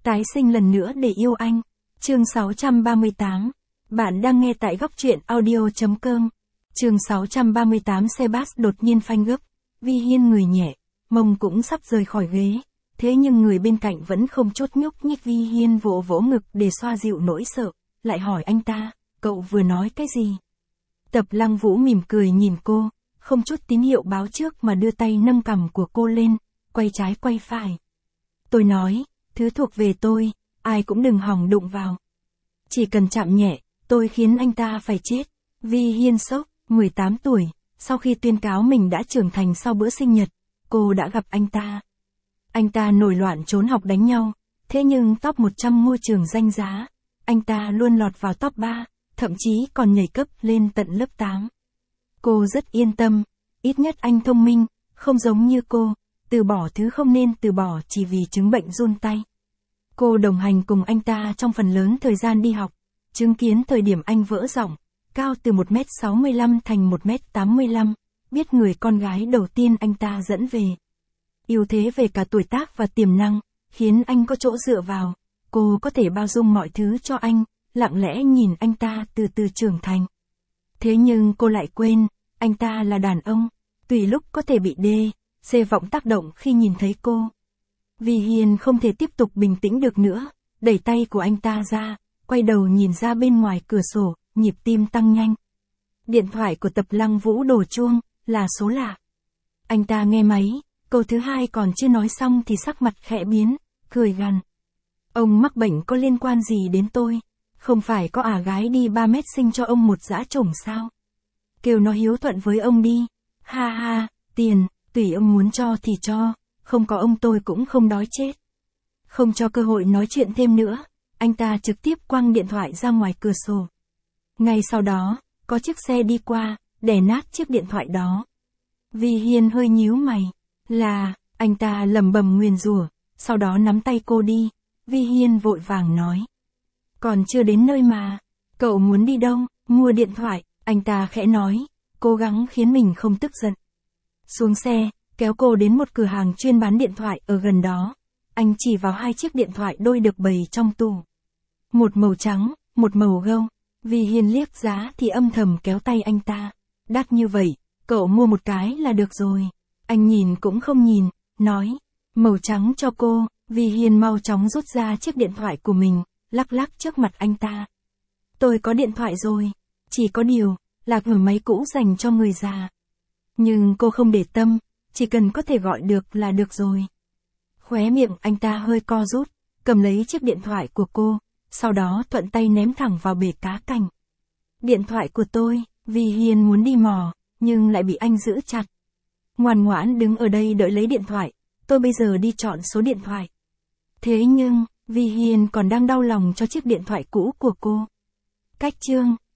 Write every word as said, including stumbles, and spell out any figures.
Tái sinh lần nữa để yêu anh. Chương sáu trăm ba mươi tám. Bạn đang nghe tại góc truyện audio.com. Chương sáu trăm ba mươi tám. Xe bus đột nhiên phanh gấp. Vi Hiên người nhẹ, mông cũng sắp rời khỏi ghế. Thế nhưng người bên cạnh vẫn không chút nhúc nhích. Vi Hiên vỗ vỗ ngực để xoa dịu nỗi sợ, lại hỏi anh ta, cậu vừa nói cái gì? Tập Lăng Vũ mỉm cười nhìn cô, không chút tín hiệu báo trước mà đưa tay nâng cằm của cô lên, quay trái quay phải. Tôi nói, thứ thuộc về tôi, ai cũng đừng hòng đụng vào. Chỉ cần chạm nhẹ, tôi khiến anh ta phải chết. Vi Hiên sốc, mười tám tuổi, sau khi tuyên cáo mình đã trưởng thành sau bữa sinh nhật, cô đã gặp anh ta. Anh ta nổi loạn trốn học đánh nhau, thế nhưng top một trăm ngôi trường danh giá, anh ta luôn lọt vào top ba, thậm chí còn nhảy cấp lên tận lớp tám. Cô rất yên tâm, ít nhất anh thông minh, không giống như cô, từ bỏ thứ không nên từ bỏ chỉ vì chứng bệnh run tay. Cô đồng hành cùng anh ta trong phần lớn thời gian đi học, chứng kiến thời điểm anh vỡ giọng, cao từ một mét sáu mươi lăm thành một mét tám mươi lăm, biết người con gái đầu tiên anh ta dẫn về. Ưu thế về cả tuổi tác và tiềm năng, khiến anh có chỗ dựa vào, cô có thể bao dung mọi thứ cho anh, lặng lẽ nhìn anh ta từ từ trưởng thành. Thế nhưng cô lại quên, anh ta là đàn ông, tùy lúc có thể bị đê, xê vọng tác động khi nhìn thấy cô. Vi Hiên không thể tiếp tục bình tĩnh được nữa, đẩy tay của anh ta ra, quay đầu nhìn ra bên ngoài cửa sổ, nhịp tim tăng nhanh. Điện thoại của Tập Lăng Vũ đổ chuông, là số lạ. Anh ta nghe máy, câu thứ hai còn chưa nói xong thì sắc mặt khẽ biến, cười gằn. Ông mắc bệnh có liên quan gì đến tôi? Không phải có ả gái đi ba mét sinh cho ông một dã chủng sao? Kêu nó hiếu thuận với ông đi. Ha ha, tiền, tùy ông muốn cho thì cho, không có ông tôi cũng không đói chết. Không cho cơ hội nói chuyện thêm nữa, anh ta trực tiếp quăng điện thoại ra ngoài cửa sổ. Ngay sau đó, có chiếc xe đi qua, đè nát chiếc điện thoại đó. Vi Hiên hơi nhíu mày, là, anh ta lẩm bẩm nguyền rủa, sau đó nắm tay cô đi. Vi Hiên vội vàng nói. Còn chưa đến nơi mà, cậu muốn đi đâu? Mua điện thoại, anh ta khẽ nói, cố gắng khiến mình không tức giận. Xuống xe, kéo cô đến một cửa hàng chuyên bán điện thoại ở gần đó. Anh chỉ vào hai chiếc điện thoại đôi được bày trong tủ. Một màu trắng, một màu gâu. Vi Hiên liếc giá thì âm thầm kéo tay anh ta. Đắt như vậy, cậu mua một cái là được rồi. Anh nhìn cũng không nhìn, nói, màu trắng cho cô. Vi Hiên mau chóng rút ra chiếc điện thoại của mình, lắc lắc trước mặt anh ta. Tôi có điện thoại rồi, chỉ có điều, là ở máy cũ dành cho người già. Nhưng cô không để tâm, chỉ cần có thể gọi được là được rồi. Khóe miệng anh ta hơi co rút, cầm lấy chiếc điện thoại của cô, sau đó thuận tay ném thẳng vào bể cá cảnh. Điện thoại của tôi, Vi Hiên muốn đi mò, nhưng lại bị anh giữ chặt. Ngoan ngoãn đứng ở đây đợi lấy điện thoại, tôi bây giờ đi chọn số điện thoại. Thế nhưng, Vi Hiên còn đang đau lòng cho chiếc điện thoại cũ của cô. Cách chương